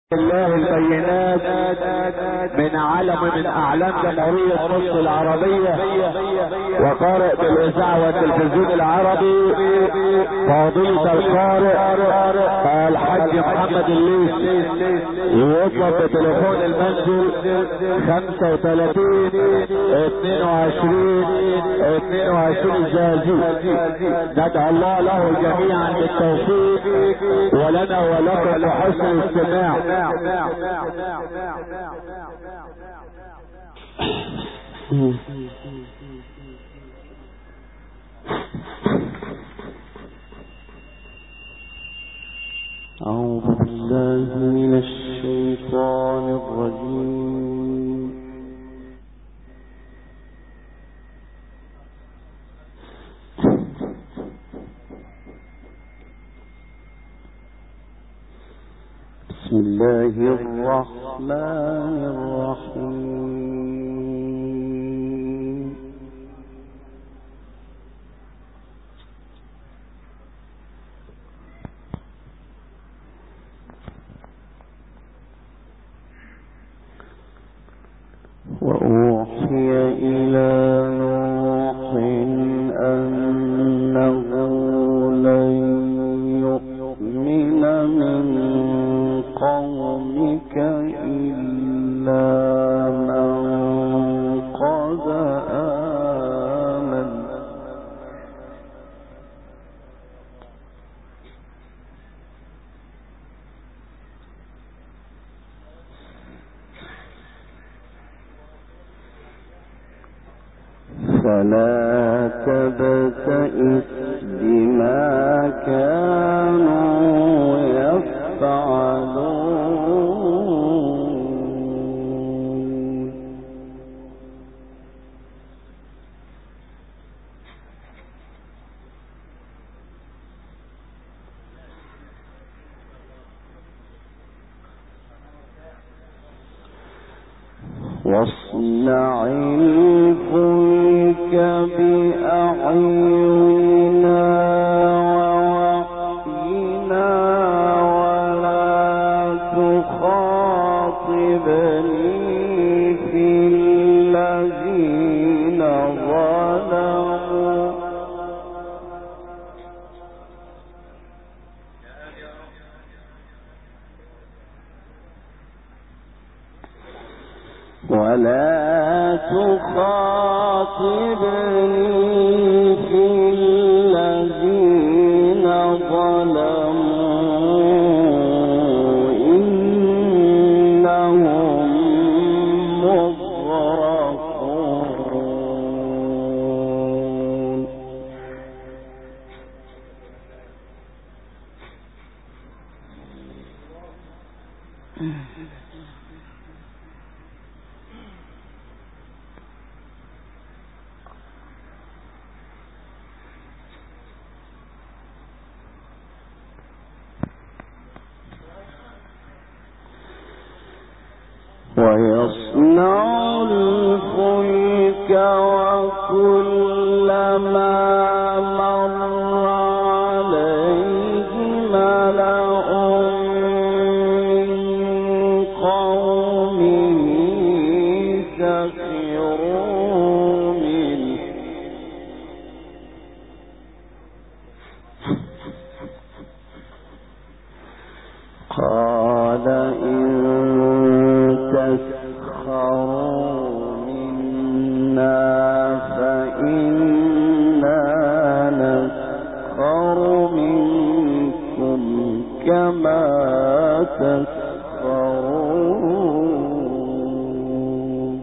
الله البينات من علم من اعلام جمهورية مصر العربية وقارئ بالاذاعة والتلفزيون العربي فضيلة القارئ الحاج محمد الليثي، يوصل بتليفون المنزل 35 22 زازي. ندعو الله له جميعا بالتوفيق ولنا ولكم بحسن الاستماع. أعوذ بالله من الشيطان الرجيم. بسم الله الرحمن الرحيم. وأوحي إلى نوح أنه لن يؤمن من قومك إلا من قد آمن فلا تبتئس بما كانوا يفعلون. واصنع الفلك بأعيننا ووحينا ولا تخاطبني في الذين ظلموا إنهم مغرقون. ويصنع الفلك وكلما مر عليه ملأ من قومه سخروا منه قال إن تسخروا منا فإنا نسخر منكم كما تسخرون.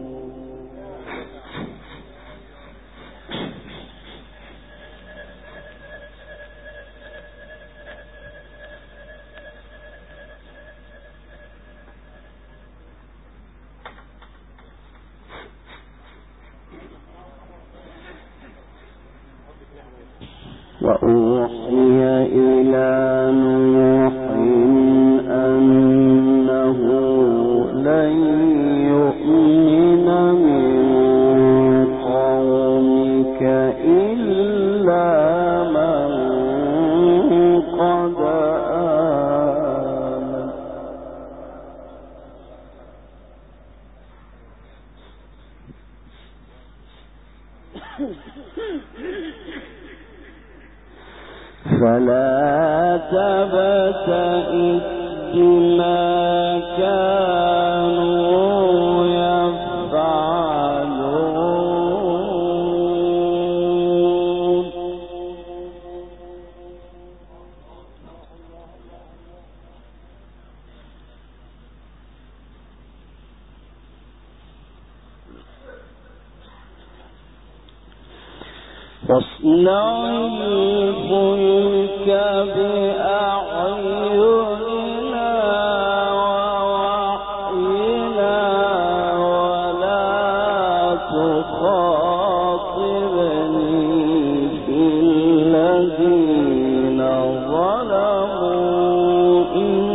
وأوحي إلى نوح أنه لن يؤمن من قومك إلا من قد آمن فلا تبتئس بما كانوا يفعلون. واصنع الفلك بأعيننا ووحينا ولا تخاطبني في الذين ظلموا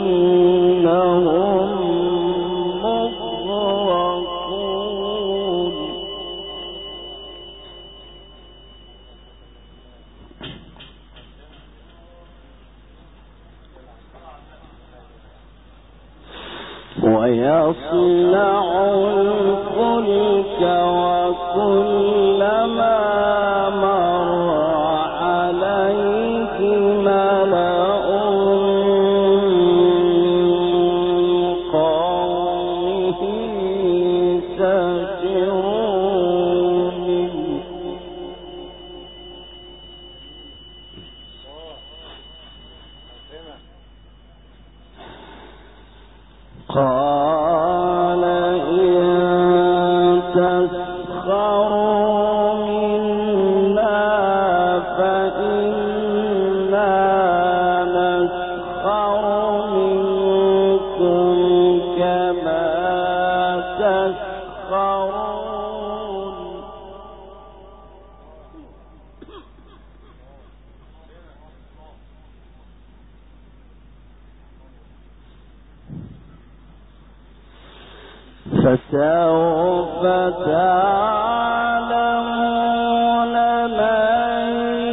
إنهم مغرقون. ويصنع الفلك وكلما مر عليه ملأ من قومه سخروا منه قال إن تسخروا منا فإنا نسخر منكم كما تسخرون. فسوف تعلمون من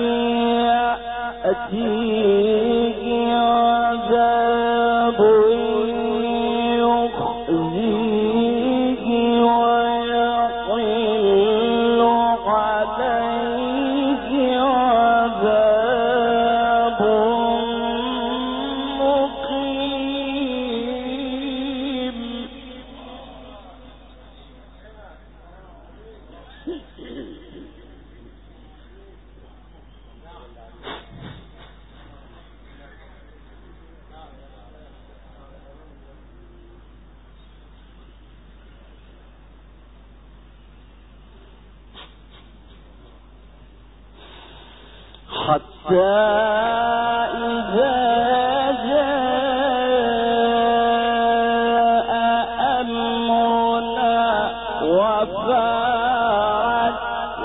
يأتيه عذاب يخزيه ويحل عليه عذاب مقيم. حتى إذا جاء أمرنا وفارت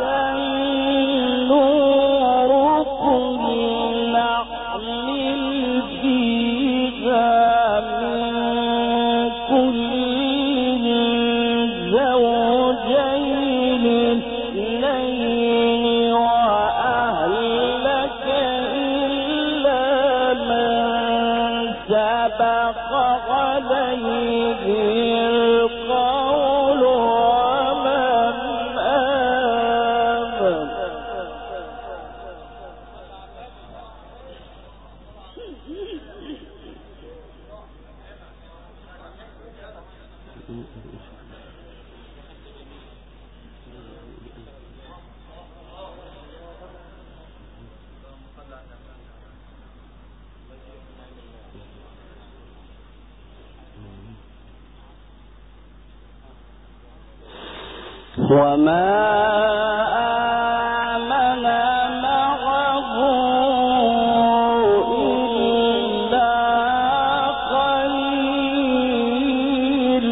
النور قل نحمل فيها من كل زوجين اثنين وأهلك إلا من سبق عليه القول ومن آمن. وما آمن معه إلا قليل.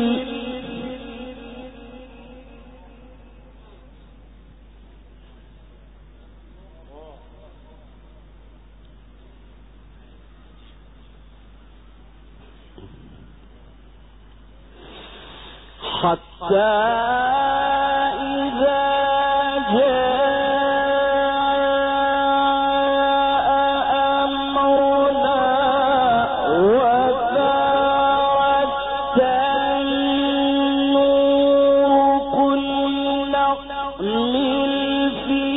حتى إذا جاء أمرنا وفارت النور قل نحمل فيها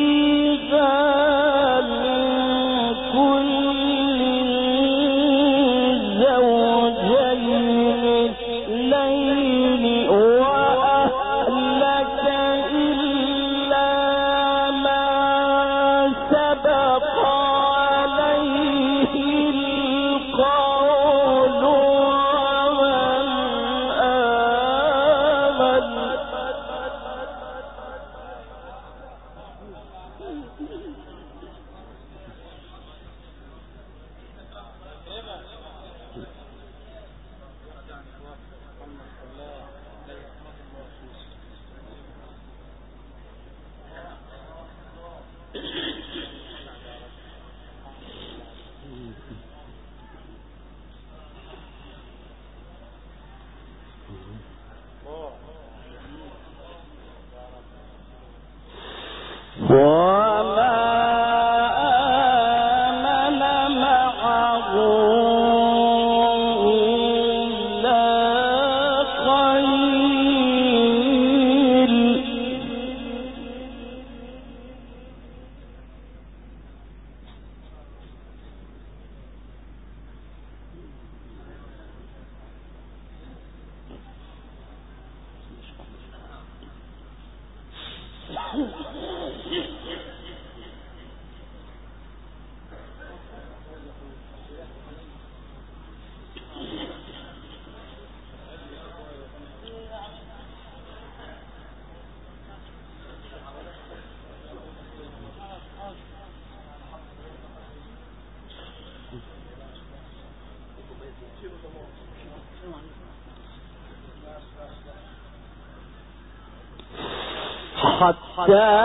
حتى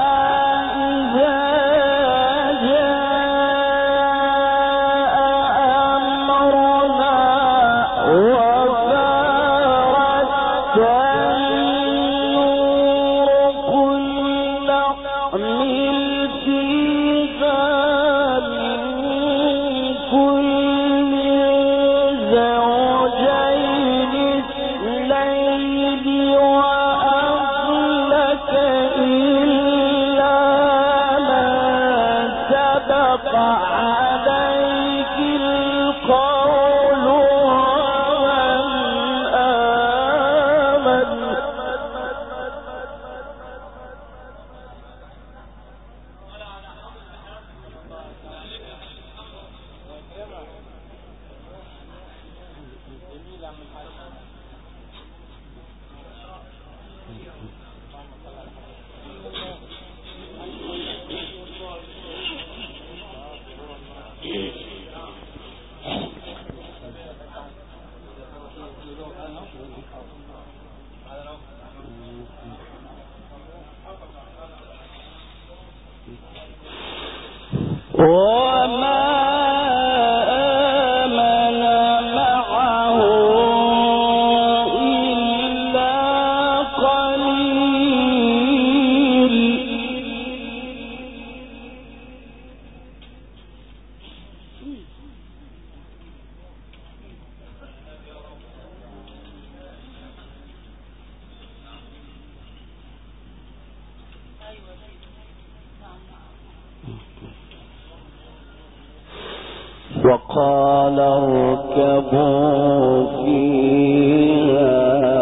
وقال اركبوا فيها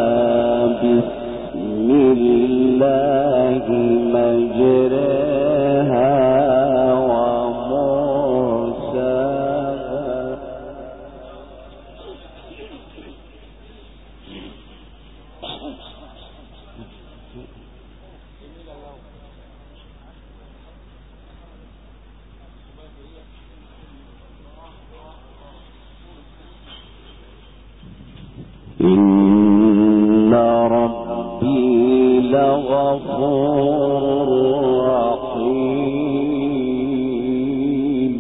بسم الله مجرها ومرساها إن ربي لغفور رحيم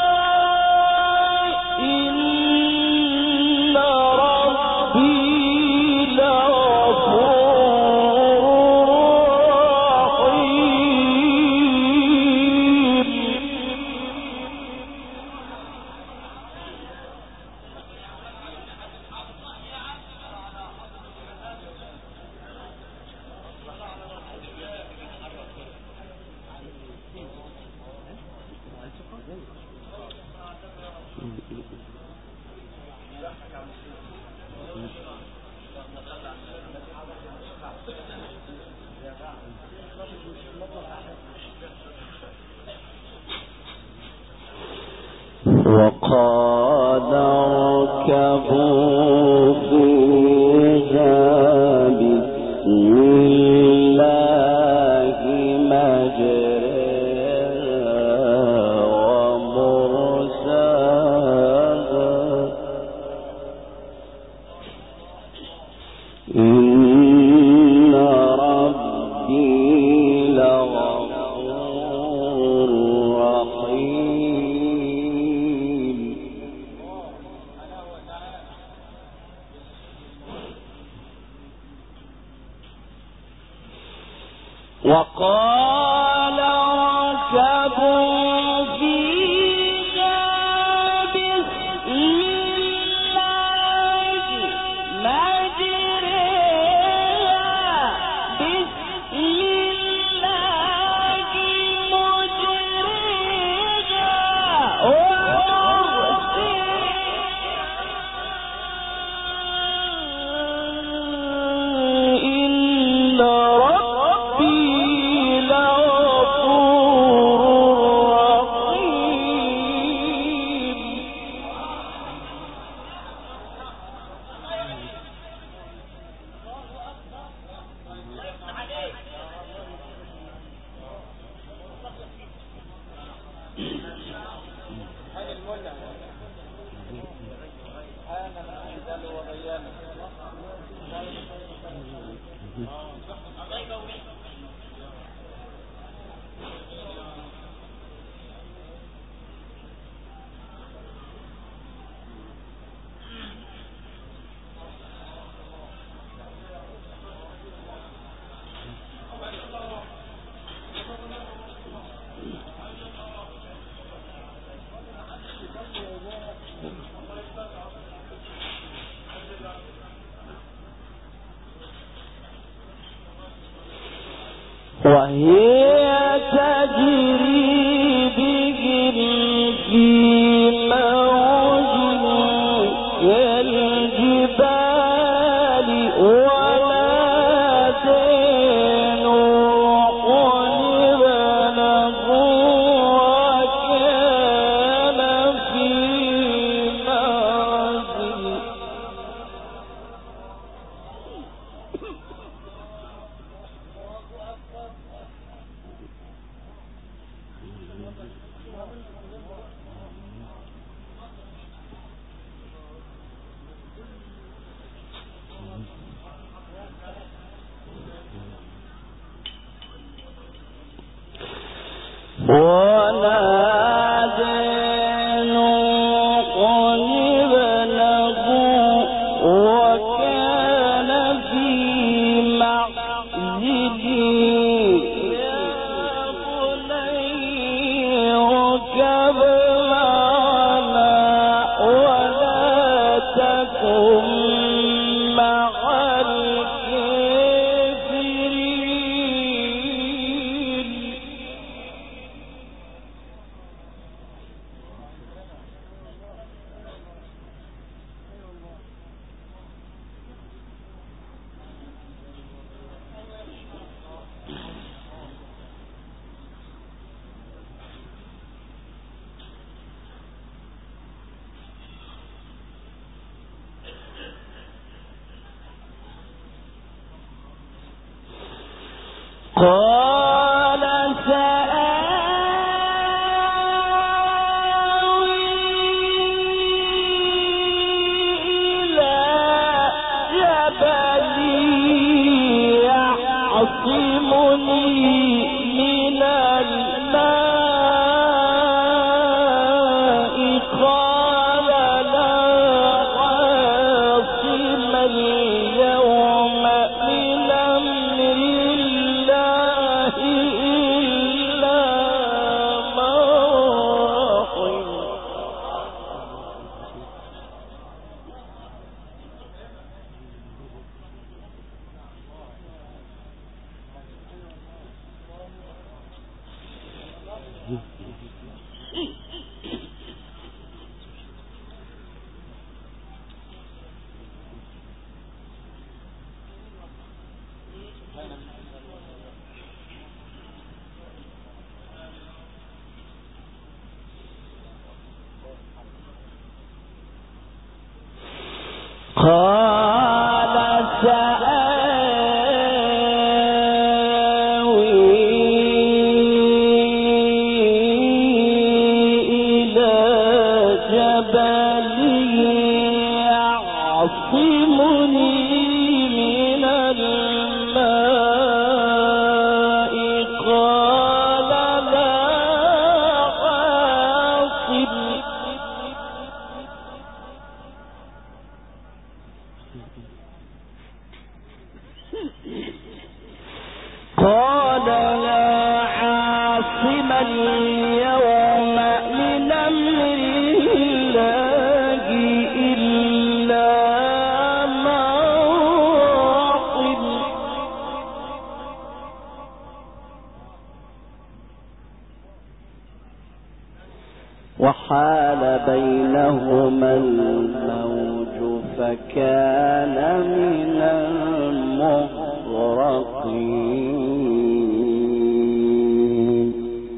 إن ربي وقال اركبوا فيها بسم الله مجريها ومرساها إن ربي لغفور رحيم. وقال اركبوا فيها بسم الله مجريها بسم الله مجريها ومرساها إن ربي لغفور رحيم. وهي تجري بهم في موج كالجبال ونادى نوح ابنه وكان في معزل ونادى نوح ابنه وكان في معزل يا بني اركب معنا ولا تكن مع الكافرين. قال سآوي إلى جبل يعصمني من الماء قال لا عاصم اليوم من أمر الله إلا من رحم. وحال بينهما الموج فكان من المغرقين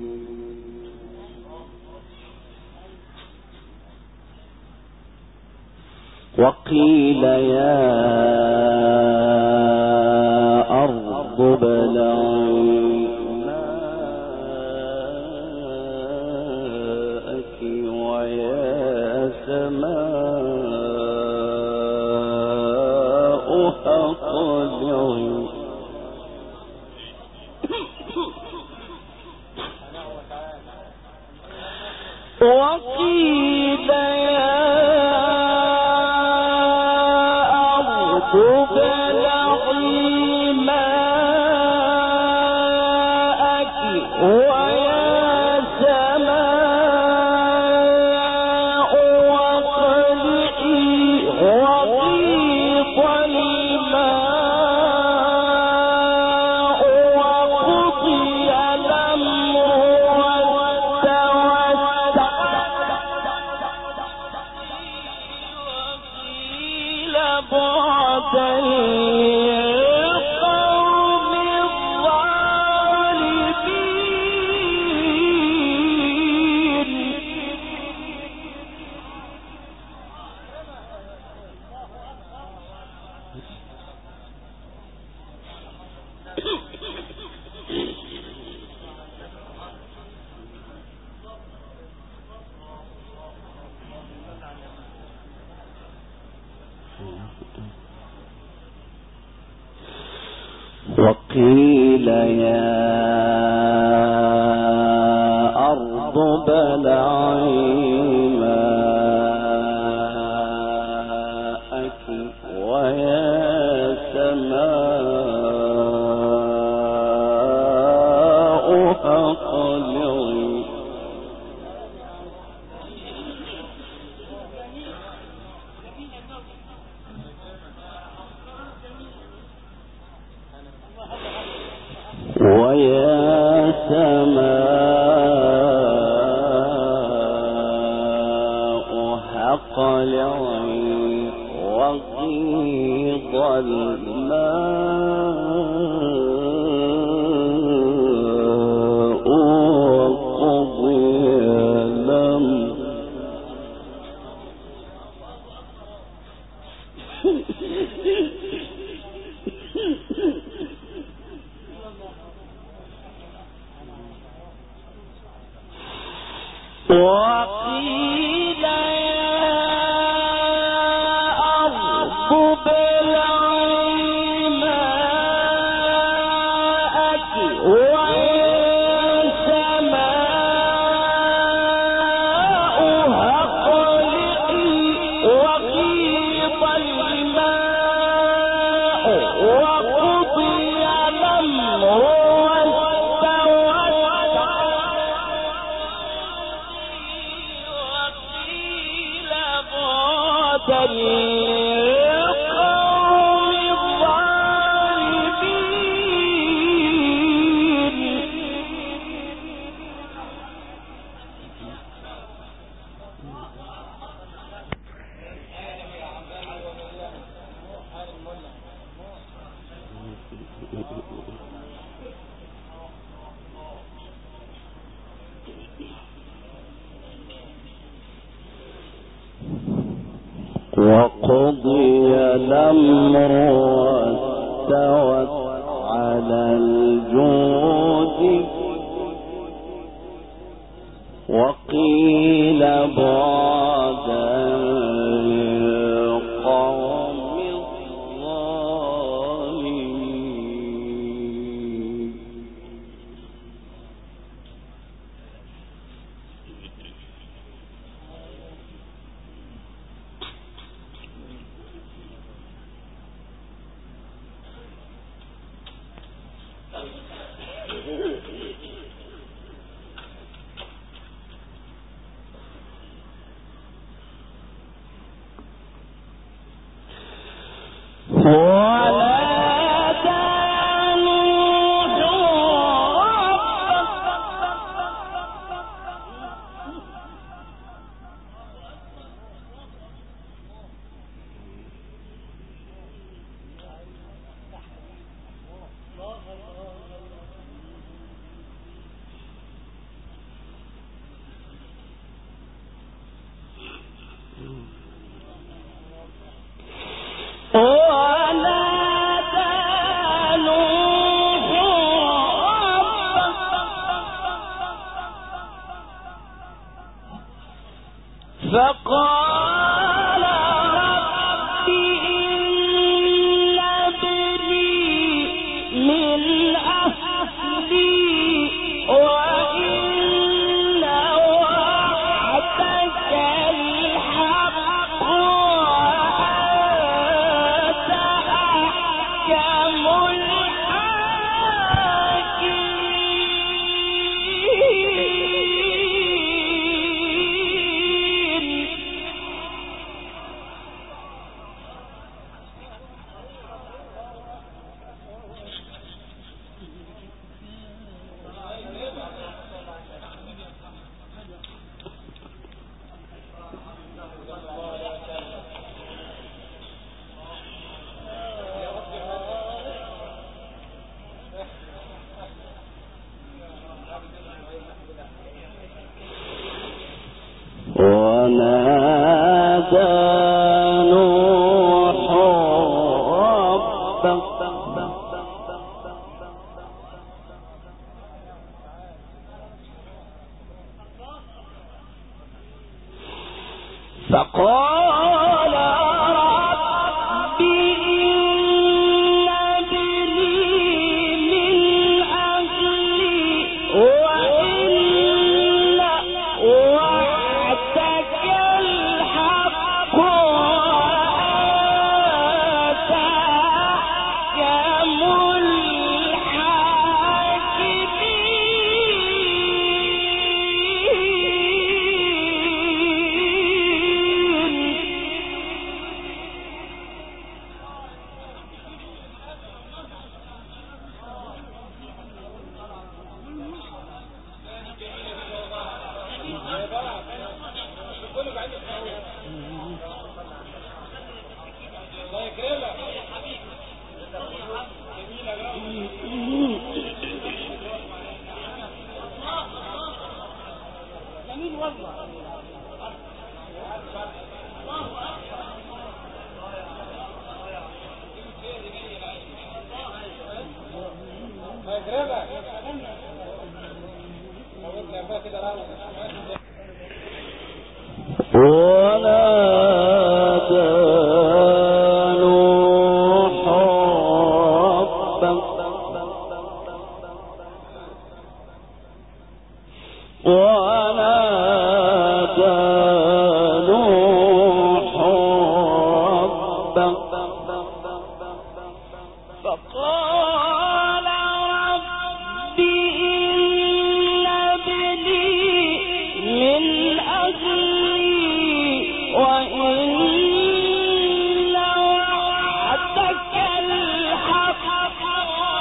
وقيل يا أرض ابلعي وقيل يا أرض ابلعي ماءك ويا سماء واقلعي وغيض الماء وقضي الأمر بعدا للقوم الظالمين وقيل يا أرض ابلعي ماءك ويا سماء أقلعي ويا سماء أقلعي وغيض الماء وقضي الأمر وقيل يا أرض ابلعي ماءك ويا سماء أقلعي وغيض الماء وقضي الأمر للقوم الظالمين وقضي الأمر واستوت على الجود وقيل بعدا للقوم الظالمين. فقال رب إن ابني من أهلي وإن وعدك الحق وأنت أحكم ونادى نوح ربه فقال رب إن ابني من أهلي وإن وعدك الحق وأنت أحكم فقال رب إن ابني من أهلي وإن وعدك الحق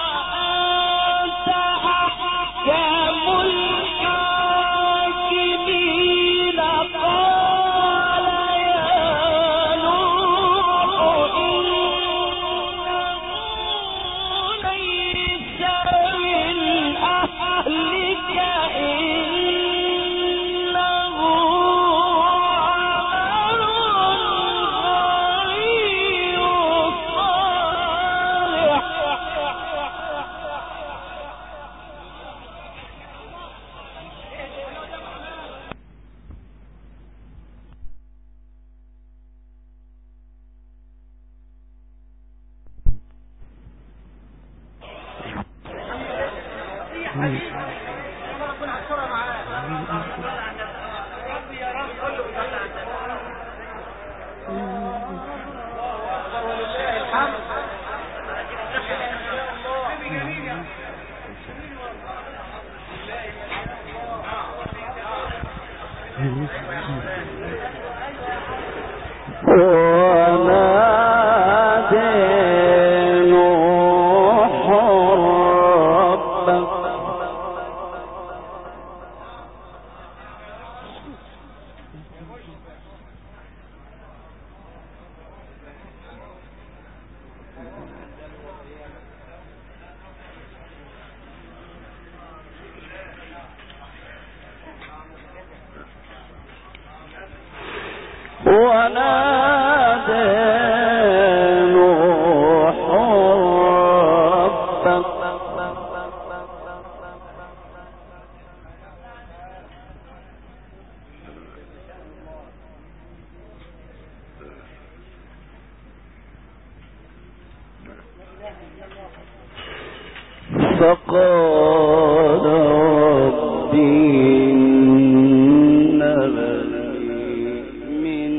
فقال ربي إن بني من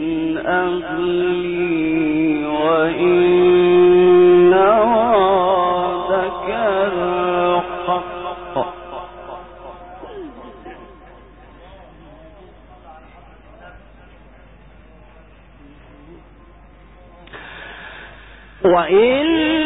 أهلي وإن وعدك الحق وإن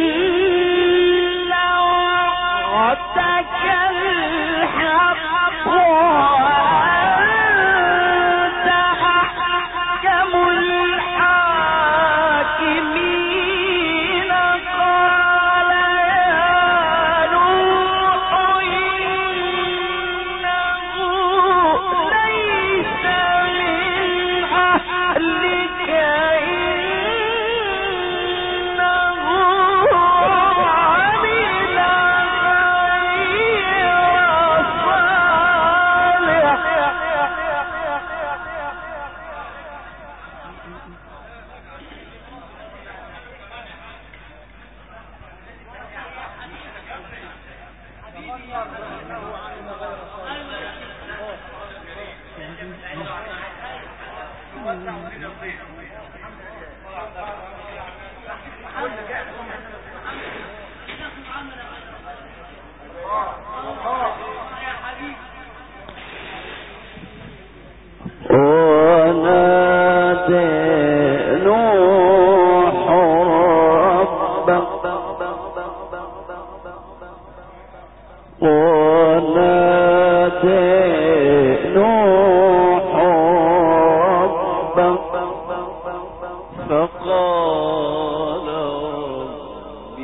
فقال رب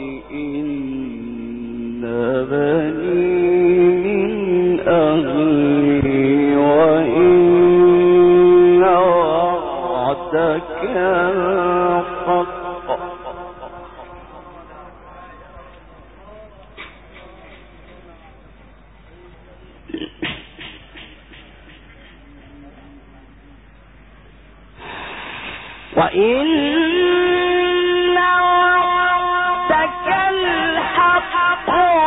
إن بني من أهلي وإن وعدك الحق وإن وعدك الحق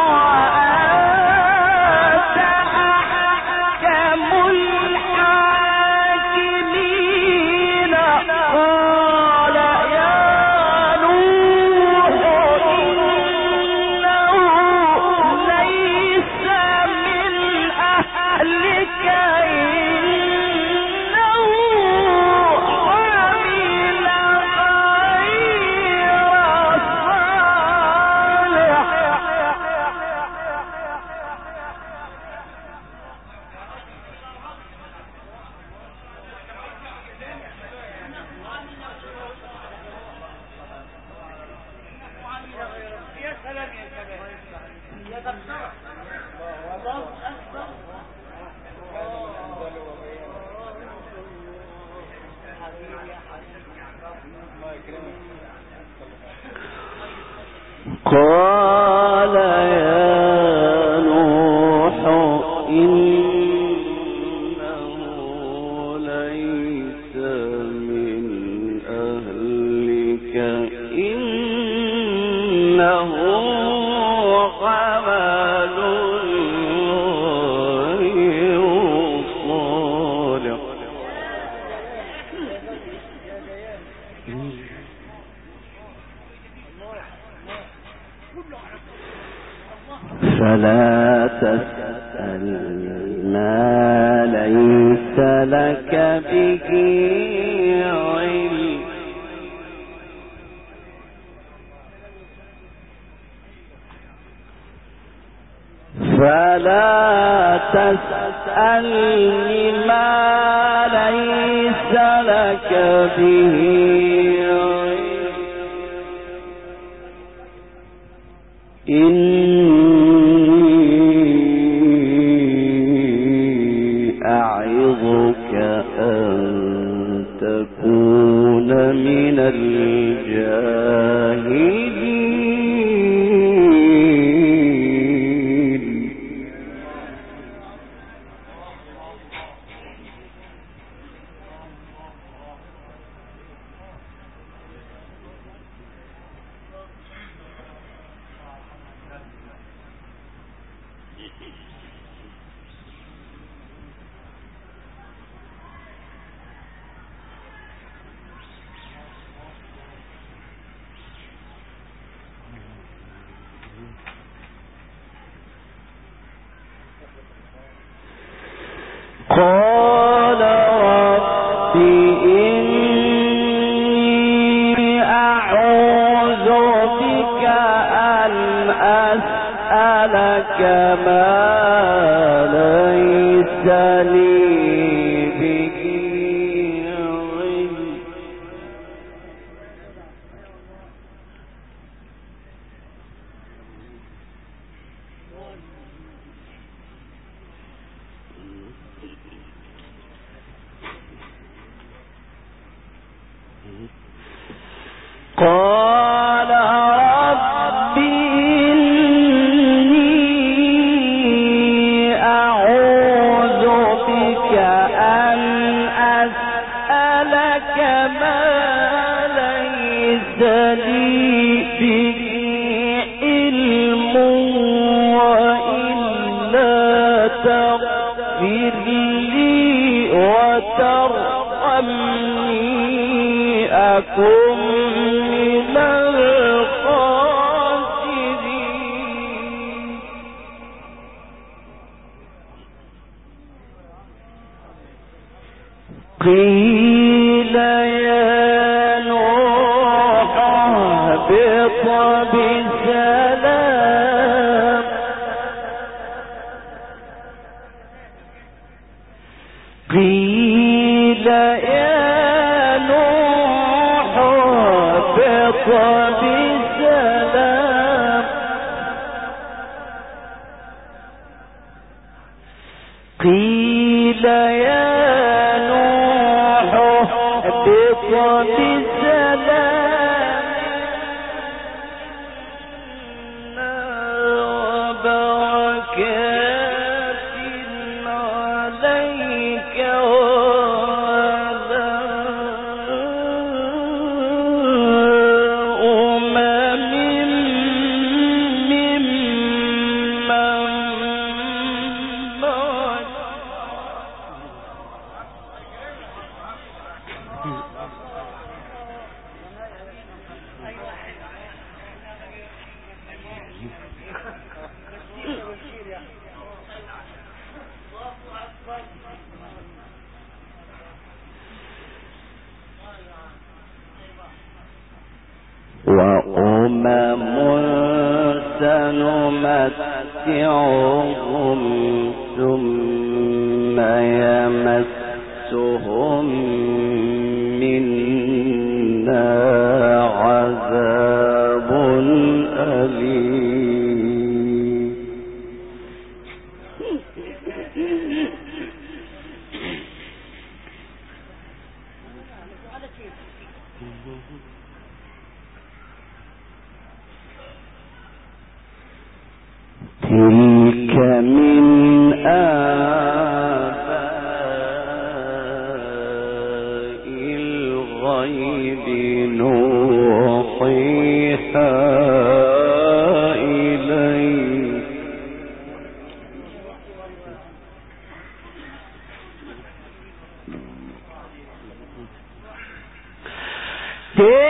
وأنت أحكم الحاكمين قال يا نوح إنه ليس من أهلك قال يا نوح إنه ليس من أهلك إنه عمل فلا تسأل ما ليس لك به علم فلا تسألني ما ليس لك به إني أعظك أن تكون من الجاهلين. قال رب إني أعوذ بك أن أسألك ما ليس لي به علم. قال رب إني أعوذ بك أن أسألك ما ليس لي به علم وإلا تغفر لي وترحمني أكن من الخاسرين. قيل يا نوح اهبط بسلام. قيل يا نوح اهبط بسلام. قيل يا نوح اهبط بسلام وبركات عليك وعلى ممن معك. وأمم سنمتعهم ثم يمسهم منا عذاب أليم. تلك من آباء الغيب نوحيها إليك.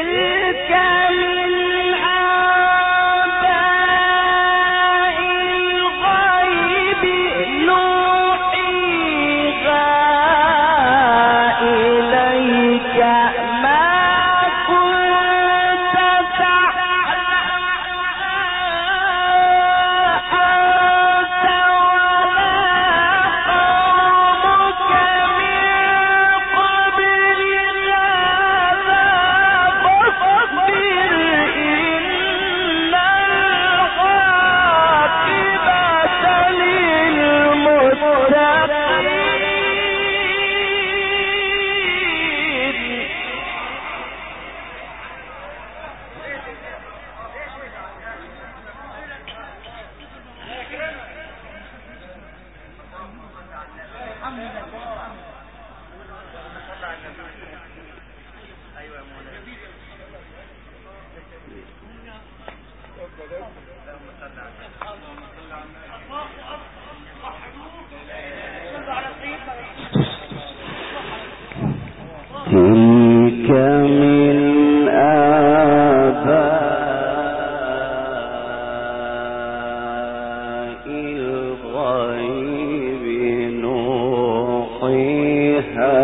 تلك من آباء الغيب نوحيها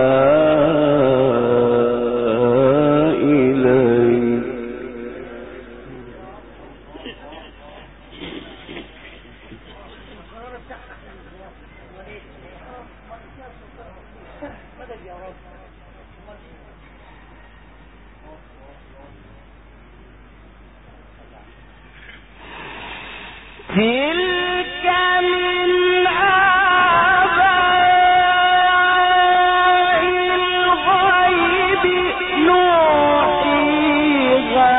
إليك تلك من الغيب نوحيها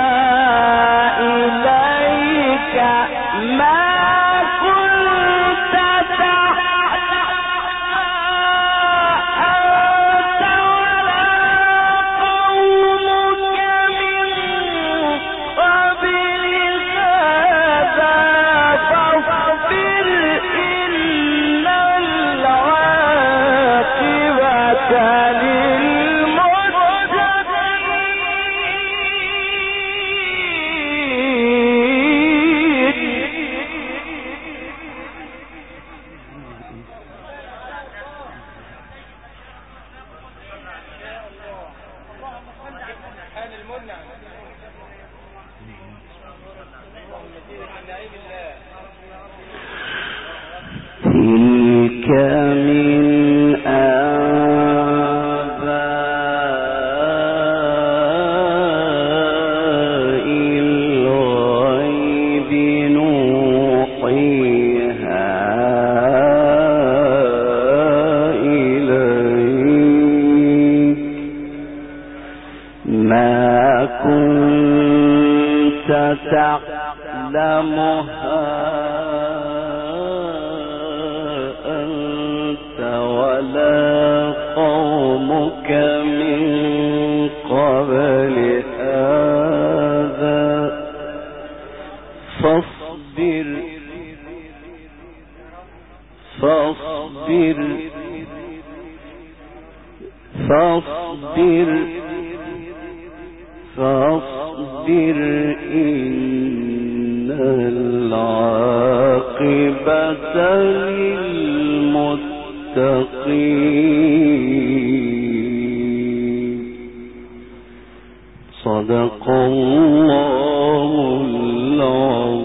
إليك ما كنت تعلمها أنت ولا قومك من قبل هذا فاصبر إن العاقبة تلك من آباء الغيب نوحيها إليك ما كنت تعلمها ولا قومك من قبل هذا فاصبر إن العاقبة للمتقين صدق الله العظيم.